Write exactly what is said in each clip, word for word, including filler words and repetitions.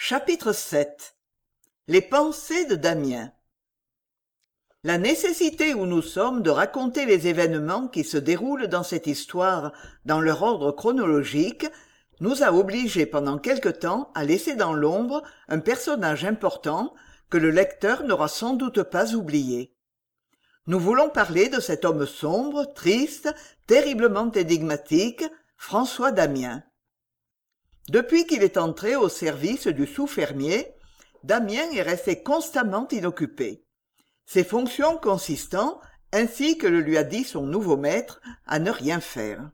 Chapitre sept. Les pensées de Damien. La nécessité où nous sommes de raconter les événements qui se déroulent dans cette histoire dans leur ordre chronologique nous a obligés pendant quelque temps à laisser dans l'ombre un personnage important que le lecteur n'aura sans doute pas oublié. Nous voulons parler de cet homme sombre, triste, terriblement énigmatique, François Damien. Depuis qu'il est entré au service du sous-fermier, Damien est resté constamment inoccupé. Ses fonctions consistant, ainsi que le lui a dit son nouveau maître, à ne rien faire.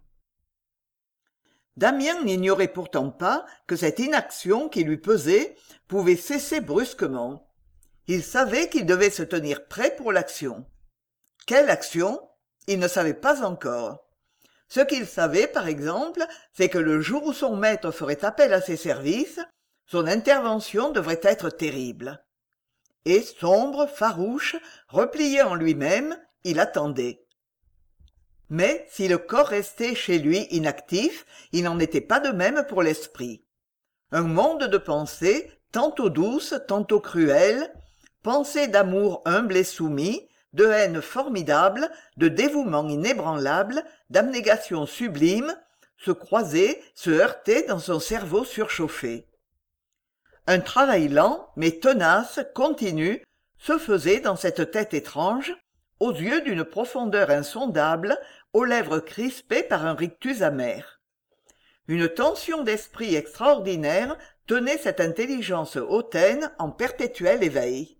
Damien n'ignorait pourtant pas que cette inaction qui lui pesait pouvait cesser brusquement. Il savait qu'il devait se tenir prêt pour l'action. Quelle action? Il ne savait pas encore. Ce qu'il savait, par exemple, c'est que le jour où son maître ferait appel à ses services, son intervention devrait être terrible. Et sombre, farouche, replié en lui-même, il attendait. Mais si le corps restait chez lui inactif, il n'en était pas de même pour l'esprit. Un monde de pensées, tantôt douces, tantôt cruelles, pensées d'amour humble et soumis, de haine formidable, de dévouement inébranlable, d'abnégation sublime, se croisaient, se heurtaient dans son cerveau surchauffé. Un travail lent, mais tenace, continu, se faisait dans cette tête étrange, aux yeux d'une profondeur insondable, aux lèvres crispées par un rictus amer. Une tension d'esprit extraordinaire tenait cette intelligence hautaine en perpétuel éveil.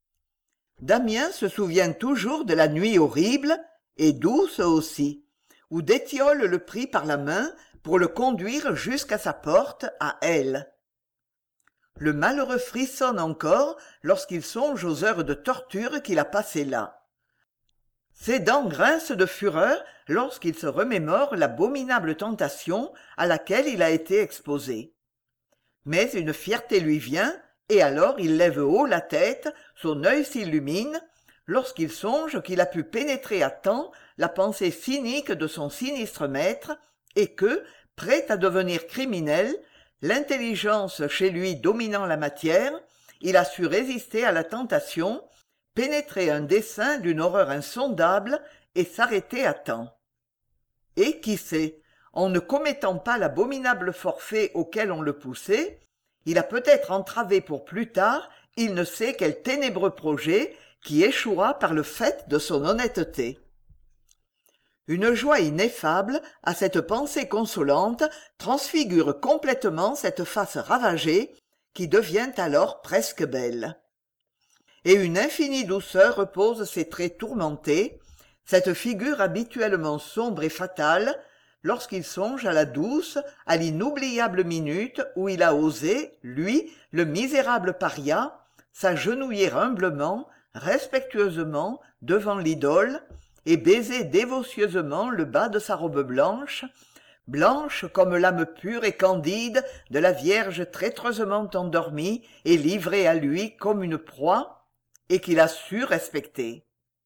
Damien se souvient toujours de la nuit horrible, et douce aussi, où d'Étiole le prit par la main pour le conduire jusqu'à sa porte, à elle. Le malheureux frissonne encore lorsqu'il songe aux heures de torture qu'il a passées là. Ses dents grincent de fureur lorsqu'il se remémore l'abominable tentation à laquelle il a été exposé. Mais une fierté lui vient, et alors il lève haut la tête, son œil s'illumine, lorsqu'il songe qu'il a pu pénétrer à temps la pensée cynique de son sinistre maître, et que, prêt à devenir criminel, l'intelligence chez lui dominant la matière, il a su résister à la tentation, pénétrer un dessein d'une horreur insondable et s'arrêter à temps. Et qui sait, en ne commettant pas l'abominable forfait auquel on le poussait, il a peut-être entravé pour plus tard il ne sait quel ténébreux projet qui échouera par le fait de son honnêteté. Une joie ineffable, à cette pensée consolante, transfigure complètement cette face ravagée, qui devient alors presque belle. Et une infinie douceur repose ses traits tourmentés, cette figure habituellement sombre et fatale, lorsqu'il songe à la douce, à l'inoubliable minute où il a osé, lui, le misérable paria, s'agenouiller humblement, respectueusement, devant l'idole, et baiser dévotieusement le bas de sa robe blanche, blanche comme l'âme pure et candide de la Vierge traîtreusement endormie et livrée à lui comme une proie, et qu'il a su respecter.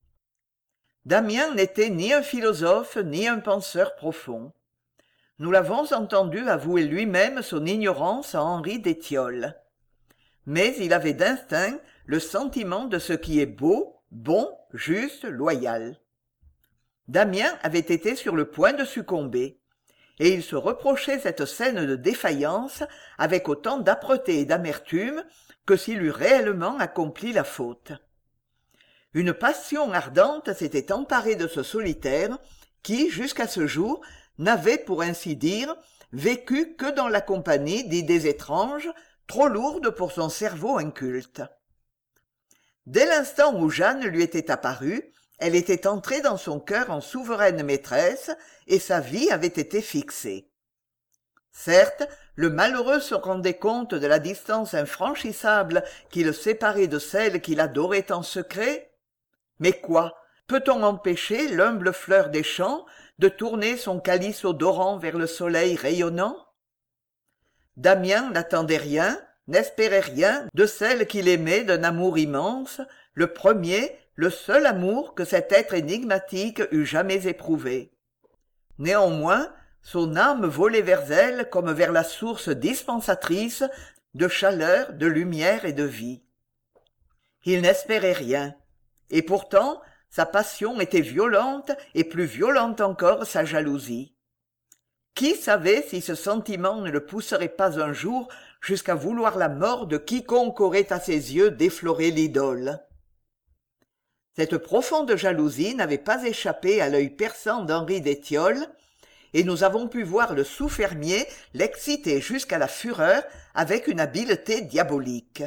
Damien n'était ni un philosophe ni un penseur profond. Nous l'avons entendu avouer lui-même son ignorance à Henri d'Étiole. Mais il avait d'instinct le sentiment de ce qui est beau, bon, juste, loyal. Damien avait été sur le point de succomber, et il se reprochait cette scène de défaillance avec autant d'âpreté et d'amertume que s'il eût réellement accompli la faute. Une passion ardente s'était emparée de ce solitaire qui, jusqu'à ce jour, n'avait, pour ainsi dire, vécu que dans la compagnie d'idées étranges, trop lourdes pour son cerveau inculte. Dès l'instant où Jeanne lui était apparue, elle était entrée dans son cœur en souveraine maîtresse, et sa vie avait été fixée. Certes, le malheureux se rendait compte de la distance infranchissable qui le séparait de celle qu'il adorait en secret. Mais quoi? Peut-on empêcher l'humble fleur des champs de tourner son calice odorant vers le soleil rayonnant? Damien n'attendait rien, n'espérait rien de celle qu'il aimait d'un amour immense, le premier, le seul amour que cet être énigmatique eût jamais éprouvé. Néanmoins, son âme volait vers elle comme vers la source dispensatrice de chaleur, de lumière et de vie. Il n'espérait rien, et pourtant sa passion était violente et plus violente encore sa jalousie. Qui savait si ce sentiment ne le pousserait pas un jour jusqu'à vouloir la mort de quiconque aurait à ses yeux défloré l'idole? Cette profonde jalousie n'avait pas échappé à l'œil perçant d'Henri d'Étiole, et nous avons pu voir le sous-fermier l'exciter jusqu'à la fureur avec une habileté diabolique.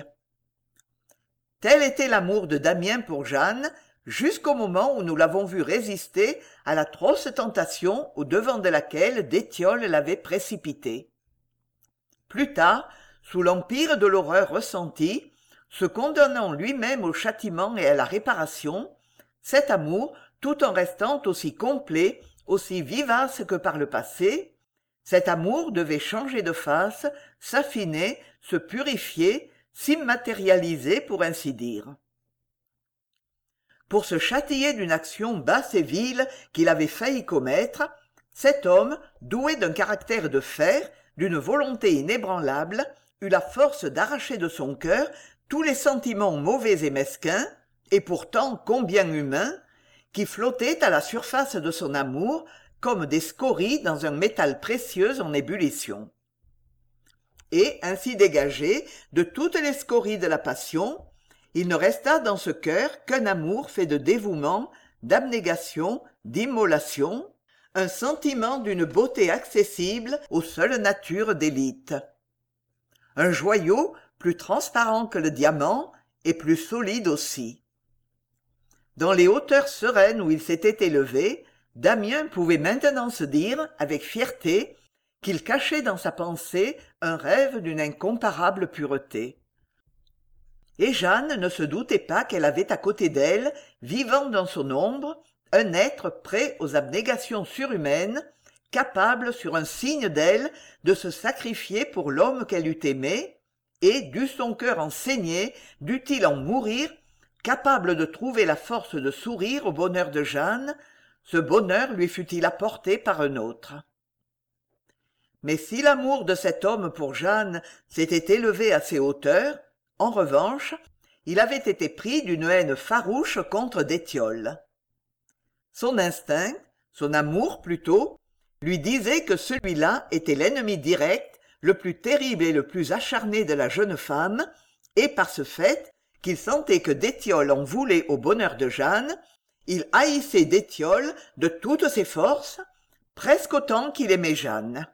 Tel était l'amour de Damiens pour Jeanne, jusqu'au moment où nous l'avons vu résister à l'atroce tentation au-devant de laquelle d'Étiole l'avait précipité. Plus tard, sous l'empire de l'horreur ressentie, se condamnant lui-même au châtiment et à la réparation, cet amour, tout en restant aussi complet, aussi vivace que par le passé, cet amour devait changer de face, s'affiner, se purifier, s'immatérialiser pour ainsi dire. Pour se châtier d'une action basse et vile qu'il avait failli commettre, cet homme, doué d'un caractère de fer, d'une volonté inébranlable, eut la force d'arracher de son cœur tous les sentiments mauvais et mesquins, et pourtant combien humains, qui flottaient à la surface de son amour comme des scories dans un métal précieux en ébullition. Et, ainsi dégagé de toutes les scories de la passion, il ne resta dans ce cœur qu'un amour fait de dévouement, d'abnégation, d'immolation, un sentiment d'une beauté accessible aux seules natures d'élite. Un joyau plus transparent que le diamant et plus solide aussi. Dans les hauteurs sereines où il s'était élevé, Damiens pouvait maintenant se dire, avec fierté, qu'il cachait dans sa pensée un rêve d'une incomparable pureté. Et Jeanne ne se doutait pas qu'elle avait à côté d'elle, vivant dans son ombre, un être prêt aux abnégations surhumaines, capable sur un signe d'elle de se sacrifier pour l'homme qu'elle eût aimé, et, dût son cœur en saigner, dût-il en mourir, capable de trouver la force de sourire au bonheur de Jeanne, ce bonheur lui fût-il apporté par un autre. Mais si l'amour de cet homme pour Jeanne s'était élevé à ces hauteurs, en revanche, il avait été pris d'une haine farouche contre d'Étiole. Son instinct, son amour plutôt, lui disait que celui-là était l'ennemi direct, le plus terrible et le plus acharné de la jeune femme, et par ce fait qu'il sentait que d'Étiole en voulait au bonheur de Jeanne, il haïssait d'Étiole de toutes ses forces, presque autant qu'il aimait Jeanne.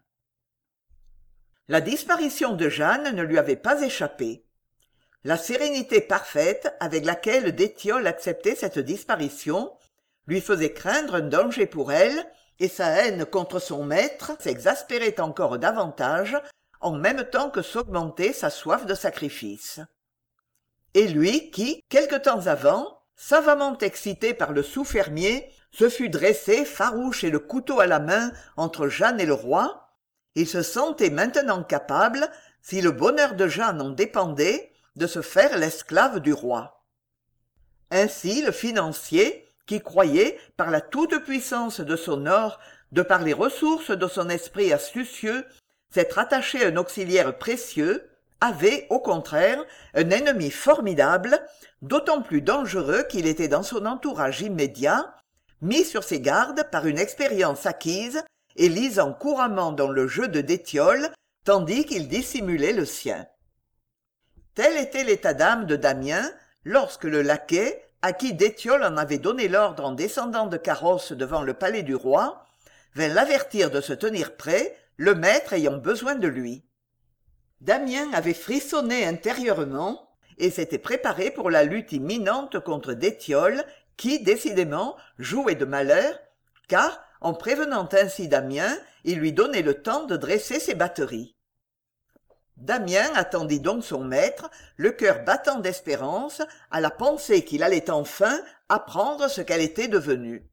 La disparition de Jeanne ne lui avait pas échappé. La sérénité parfaite avec laquelle d'Étiole acceptait cette disparition lui faisait craindre un danger pour elle, et sa haine contre son maître s'exaspérait encore davantage en même temps que s'augmentait sa soif de sacrifice. Et lui qui, quelque temps avant, savamment excité par le sous-fermier, se fût dressé farouche et le couteau à la main entre Jeanne et le roi, il se sentait maintenant capable, si le bonheur de Jeanne en dépendait, de se faire l'esclave du roi. Ainsi le financier, qui croyait, par la toute-puissance de son or, de par les ressources de son esprit astucieux, s'être attaché à un auxiliaire précieux, avait, au contraire, un ennemi formidable, d'autant plus dangereux qu'il était dans son entourage immédiat, mis sur ses gardes par une expérience acquise et lisant couramment dans le jeu de d'Étiole, tandis qu'il dissimulait le sien. Tel était l'état d'âme de Damiens lorsque le laquais, à qui d'Étiole en avait donné l'ordre en descendant de carrosse devant le palais du roi, vint l'avertir de se tenir prêt, le maître ayant besoin de lui. Damiens avait frissonné intérieurement et s'était préparé pour la lutte imminente contre d'Étiole qui, décidément, jouait de malheur, car, en prévenant ainsi Damiens, il lui donnait le temps de dresser ses batteries. Damiens attendit donc son maître, le cœur battant d'espérance, à la pensée qu'il allait enfin apprendre ce qu'elle était devenue.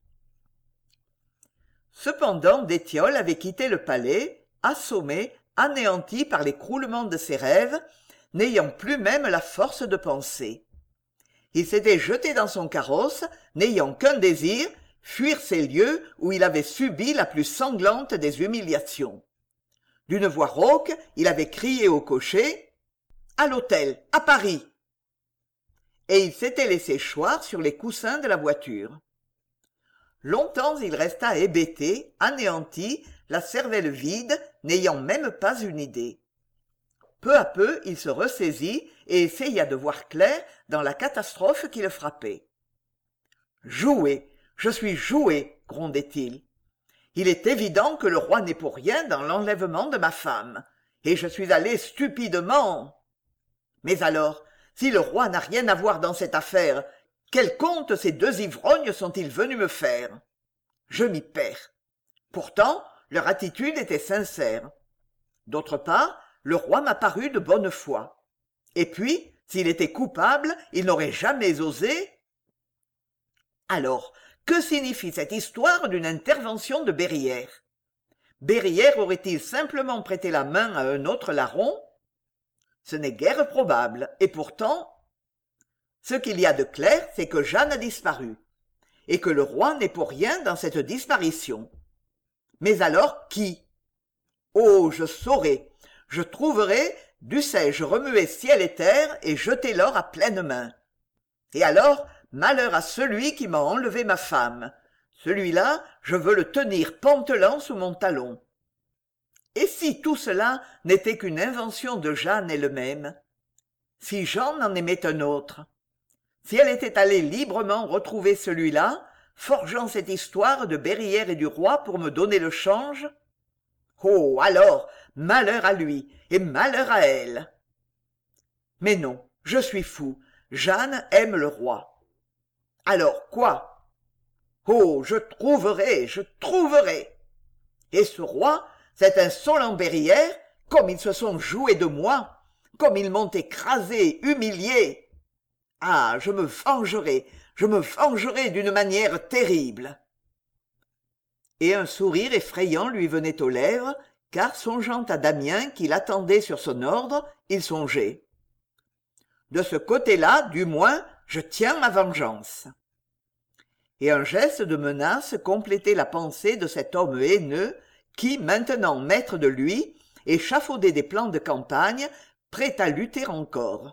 Cependant d'Étiole avait quitté le palais, assommé, anéanti par l'écroulement de ses rêves, n'ayant plus même la force de penser. Il s'était jeté dans son carrosse, n'ayant qu'un désir, fuir ces lieux où il avait subi la plus sanglante des humiliations. D'une voix rauque, il avait crié au cocher à l'hôtel, à Paris. Et il s'était laissé choir sur les coussins de la voiture. Longtemps il resta hébété, anéanti, la cervelle vide, n'ayant même pas une idée. Peu à peu il se ressaisit et essaya de voir clair dans la catastrophe qui le frappait. « Joué, je suis joué, grondait-il. Il est évident que le roi n'est pour rien dans l'enlèvement de ma femme, et je suis allé stupidement. Mais alors, si le roi n'a rien à voir dans cette affaire, quel compte ces deux ivrognes sont-ils venus me faire? Je m'y perds. Pourtant, leur attitude était sincère. D'autre part, le roi m'a paru de bonne foi. Et puis, s'il était coupable, il n'aurait jamais osé. Alors, que signifie cette histoire d'une intervention de Berrière? Berrière aurait-il simplement prêté la main à un autre larron? Ce n'est guère probable, et pourtant... Ce qu'il y a de clair, c'est que Jeanne a disparu, et que le roi n'est pour rien dans cette disparition. Mais alors, qui? Oh, je saurai, je trouverai, dussé-je remuer ciel et terre et jeter l'or à pleines mains. Et alors, malheur à celui qui m'a enlevé ma femme. Celui-là, je veux le tenir pantelant sous mon talon. Et si tout cela n'était qu'une invention de Jeanne elle-même? Si Jean en aimait un autre? Si elle était allée librement retrouver celui-là, forgeant cette histoire de Berrière et du roi pour me donner le change? Oh, alors, malheur à lui et malheur à elle. Mais non, je suis fou, Jeanne aime le roi. Alors quoi? Oh, je trouverai, je trouverai. Et ce roi, cet insolent Berrière, comme ils se sont joués de moi, comme ils m'ont écrasé, humilié. Ah, je me vengerai, je me vengerai d'une manière terrible. Et un sourire effrayant lui venait aux lèvres, car songeant à Damien qui l'attendait sur son ordre, il songeait. De ce côté-là, du moins, je tiens ma vengeance. Et un geste de menace complétait la pensée de cet homme haineux qui, maintenant maître de lui, échafaudait des plans de campagne, prêt à lutter encore.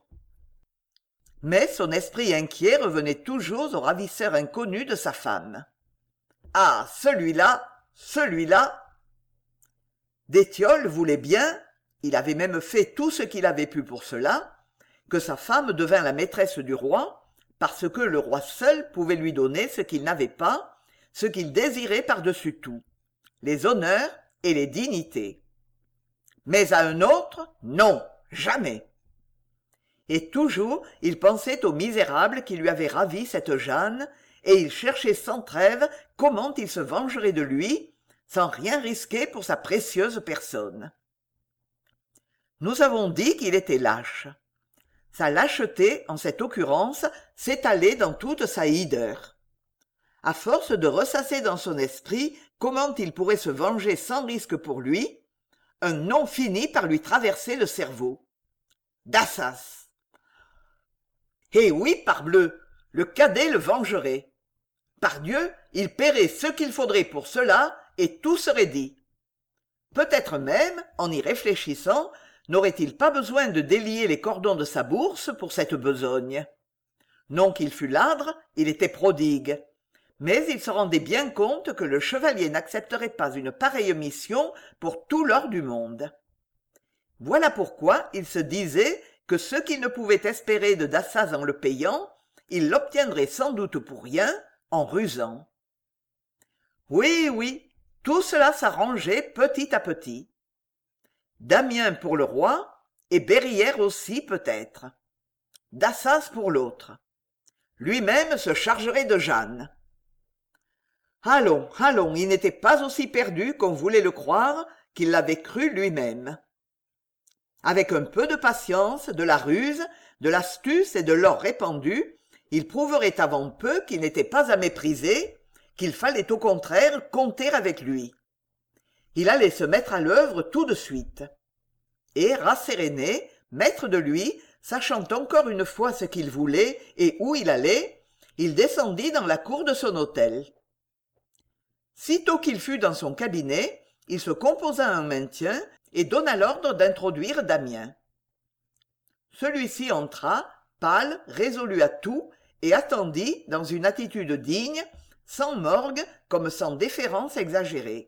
Mais son esprit inquiet revenait toujours au ravisseur inconnu de sa femme. Ah, celui-là, celui-là. D'étiole voulait bien, il avait même fait tout ce qu'il avait pu pour cela, que sa femme devint la maîtresse du roi, parce que le roi seul pouvait lui donner ce qu'il n'avait pas, ce qu'il désirait par-dessus tout, les honneurs et les dignités. Mais à un autre, non, jamais. Et toujours il pensait au misérable qui lui avait ravi cette Jeanne, et il cherchait sans trêve comment il se vengerait de lui, sans rien risquer pour sa précieuse personne. Nous avons dit qu'il était lâche. Sa lâcheté, en cette occurrence, s'étalait dans toute sa hideur. À force de ressasser dans son esprit comment il pourrait se venger sans risque pour lui, un nom finit par lui traverser le cerveau. D'assas. Eh oui, parbleu, le cadet le vengerait. Pardieu, il paierait ce qu'il faudrait pour cela, et tout serait dit. Peut-être même, en y réfléchissant, n'aurait-il pas besoin de délier les cordons de sa bourse pour cette besogne. Non qu'il fût ladre, il était prodigue. Mais il se rendait bien compte que le chevalier n'accepterait pas une pareille mission pour tout l'or du monde. Voilà pourquoi il se disait que ce qu'il ne pouvait espérer de Dassaz en le payant, il l'obtiendrait sans doute pour rien, en rusant. Oui, oui, tout cela s'arrangeait petit à petit. Damien pour le roi, et Berrière aussi peut-être. Dassaz pour l'autre. Lui-même se chargerait de Jeanne. Allons, allons, il n'était pas aussi perdu qu'on voulait le croire, qu'il l'avait cru lui-même. Avec un peu de patience, de la ruse, de l'astuce et de l'or répandu, il prouverait avant peu qu'il n'était pas à mépriser, qu'il fallait au contraire compter avec lui. Il allait se mettre à l'œuvre tout de suite. Et, rasséréné, maître de lui, sachant encore une fois ce qu'il voulait et où il allait, il descendit dans la cour de son hôtel. Sitôt qu'il fut dans son cabinet, il se composa un maintien et donna l'ordre d'introduire Damien. Celui-ci entra, pâle, résolu à tout, et attendit dans une attitude digne, sans morgue comme sans déférence exagérée.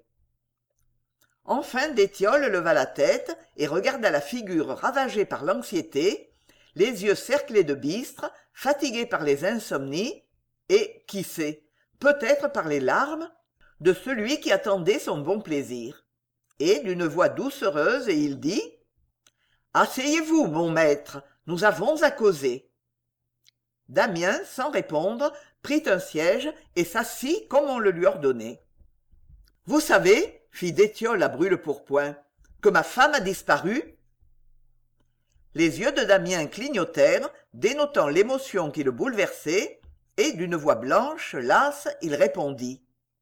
Enfin d'étiole leva la tête et regarda la figure ravagée par l'anxiété, les yeux cerclés de bistre, fatigué par les insomnies, et, qui sait, peut-être par les larmes, de celui qui attendait son bon plaisir. Et d'une voix doucereuse, il dit « Asseyez-vous, mon maître, nous avons à causer. » Damiens, sans répondre, prit un siège et s'assit comme on le lui ordonnait. « Vous savez, fit d'étiole à brûle-pourpoint, que ma femme a disparu ?» Les yeux de Damiens clignotèrent, dénotant l'émotion qui le bouleversait, et d'une voix blanche, lasse, il répondit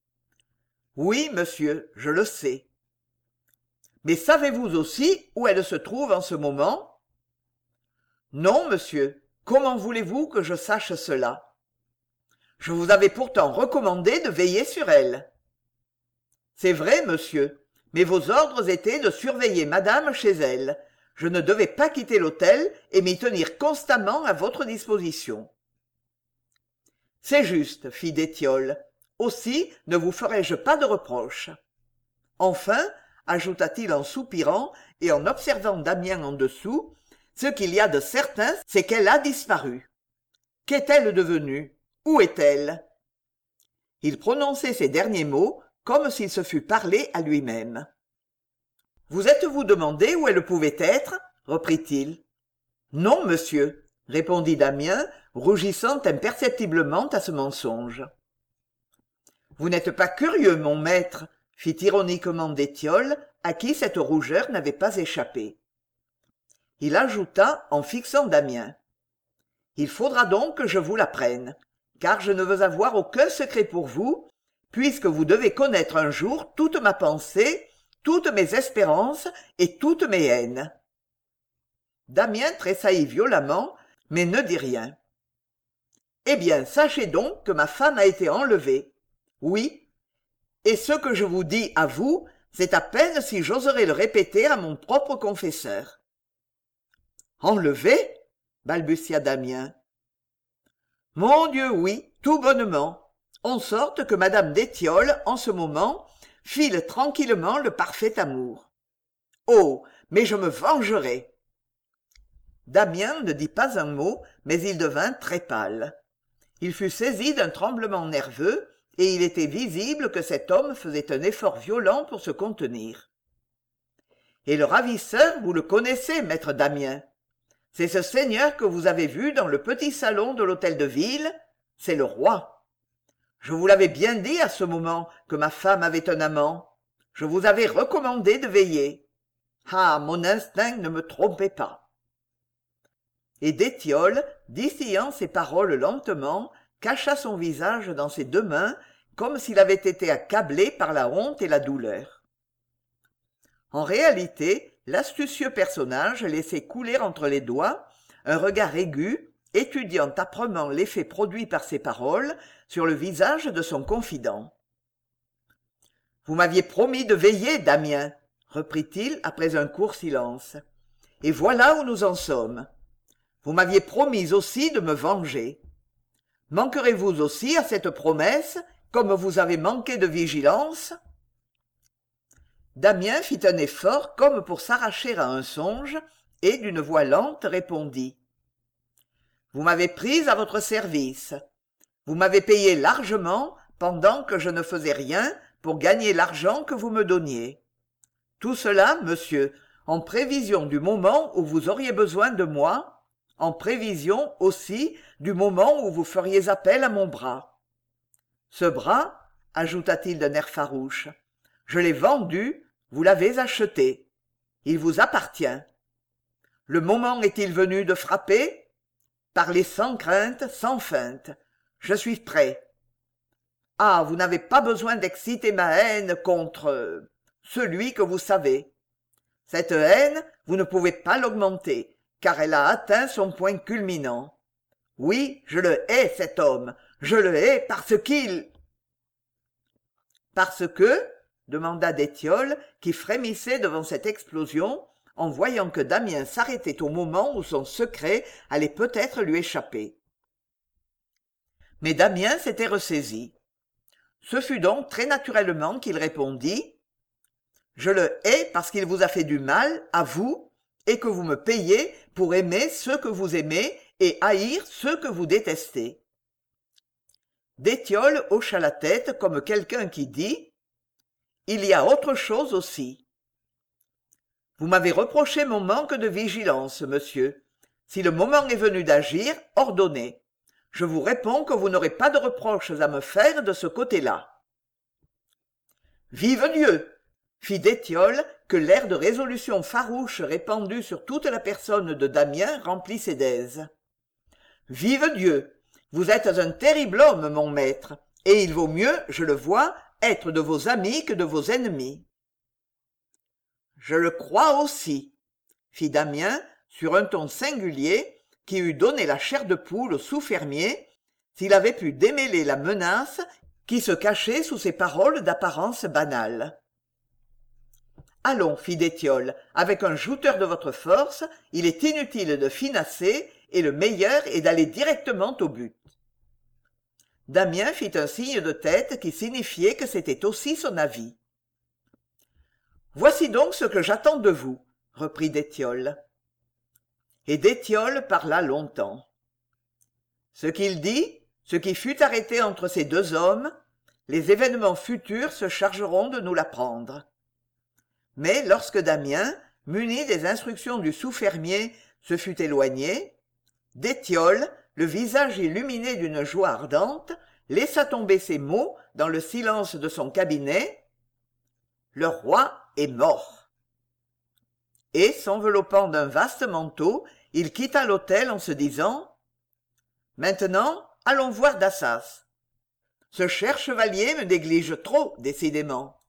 « Oui, monsieur, je le sais. » « Mais savez-vous aussi où elle se trouve en ce moment ?»« Non, monsieur. Comment voulez-vous que je sache cela ? Je vous avais pourtant recommandé de veiller sur elle. »« C'est vrai, monsieur, mais vos ordres étaient de surveiller madame chez elle. Je ne devais pas quitter l'hôtel et m'y tenir constamment à votre disposition. »« C'est juste, fit d'étiole. Aussi ne vous ferai-je pas de reproche. Enfin, ajouta-t-il en soupirant et en observant Damiens en dessous, ce qu'il y a de certain, c'est qu'elle a disparu. Qu'est-elle devenue ? Où est-elle ? Il prononçait ces derniers mots comme s'il se fût parlé à lui-même. « Vous êtes-vous demandé où elle pouvait être ? reprit-il. « Non, monsieur, répondit Damiens, rougissant imperceptiblement à ce mensonge. « Vous n'êtes pas curieux, mon maître, fit ironiquement d'étiole, à qui cette rougeur n'avait pas échappé. Il ajouta en fixant Damiens. « Il faudra donc que je vous l'apprenne, car je ne veux avoir aucun secret pour vous, puisque vous devez connaître un jour toute ma pensée, toutes mes espérances et toutes mes haines. » Damiens tressaillit violemment, mais ne dit rien. « Eh bien, sachez donc que ma femme a été enlevée. Oui, et ce que je vous dis à vous, c'est à peine si j'oserais le répéter à mon propre confesseur. »« Enlevée ?» balbutia Damiens. « Mon Dieu, oui, tout bonnement, en sorte que madame d'étiole, en ce moment, file tranquillement le parfait amour. Oh, mais je me vengerai !» Damiens ne dit pas un mot, mais il devint très pâle. Il fut saisi d'un tremblement nerveux, et il était visible que cet homme faisait un effort violent pour se contenir. « Et le ravisseur, vous le connaissez, maître Damiens. C'est ce seigneur que vous avez vu dans le petit salon de l'hôtel de ville, c'est le roi. Je vous l'avais bien dit à ce moment que ma femme avait un amant. Je vous avais recommandé de veiller. Ah, mon instinct ne me trompait pas. » Et d'étiole, distillant ces paroles lentement, cacha son visage dans ses deux mains, comme s'il avait été accablé par la honte et la douleur. En réalité, l'astucieux personnage laissait couler entre les doigts un regard aigu, étudiant âprement l'effet produit par ces paroles sur le visage de son confident. « Vous m'aviez promis de veiller, Damiens, reprit-il après un court silence. « Et voilà où nous en sommes. Vous m'aviez promis aussi de me venger. Manquerez-vous aussi à cette promesse, comme vous avez manqué de vigilance ?» Damiens fit un effort comme pour s'arracher à un songe, et d'une voix lente répondit. « Vous m'avez prise à votre service. Vous m'avez payé largement pendant que je ne faisais rien pour gagner l'argent que vous me donniez. Tout cela, monsieur, en prévision du moment où vous auriez besoin de moi, en prévision aussi du moment où vous feriez appel à mon bras. Ce bras, ajouta-t-il d'un air farouche, je l'ai vendu, vous l'avez acheté. Il vous appartient. Le moment est-il venu de frapper ? Parlez sans crainte, sans feinte. Je suis prêt. Ah, vous n'avez pas besoin d'exciter ma haine contre euh, celui que vous savez. Cette haine, vous ne pouvez pas l'augmenter, car elle a atteint son point culminant. Oui, je le hais, cet homme. Je le hais parce qu'il... Parce que, demanda d'étiole, qui frémissait devant cette explosion, en voyant que Damiens s'arrêtait au moment où son secret allait peut-être lui échapper. Mais Damiens s'était ressaisi. Ce fut donc très naturellement qu'il répondit « Je le hais parce qu'il vous a fait du mal, à vous, et que vous me payez pour aimer ceux que vous aimez et haïr ceux que vous détestez. » Détiole hocha la tête comme quelqu'un qui dit « Il y a autre chose aussi. » Vous m'avez reproché mon manque de vigilance, monsieur. Si le moment est venu d'agir, ordonnez. Je vous réponds que vous n'aurez pas de reproches à me faire de ce côté-là. Vive Dieu! Fit Détiole, que l'air de résolution farouche répandu sur toute la personne de Damiens remplissait d'aise. Vive Dieu! Vous êtes un terrible homme, mon maître, et il vaut mieux, je le vois, être de vos amis que de vos ennemis. Je le crois aussi, fit Damiens sur un ton singulier qui eût donné la chair de poule au sous-fermier s'il avait pu démêler la menace qui se cachait sous ces paroles d'apparence banale. Allons, fit Détiole, avec un jouteur de votre force, il est inutile de finasser et le meilleur est d'aller directement au but. Damiens fit un signe de tête qui signifiait que c'était aussi son avis. Voici donc ce que j'attends de vous, reprit Détiole. Et Détiole parla longtemps. Ce qu'il dit, ce qui fut arrêté entre ces deux hommes, les événements futurs se chargeront de nous l'apprendre. Mais lorsque Damiens, muni des instructions du sous-fermier, se fut éloigné, Détiole, le visage illuminé d'une joie ardente, laissa tomber ces mots dans le silence de son cabinet. Le roi est mort. Et, s'enveloppant d'un vaste manteau, il quitta l'hôtel en se disant « Maintenant, allons voir Dassas. Ce cher chevalier me néglige trop, décidément.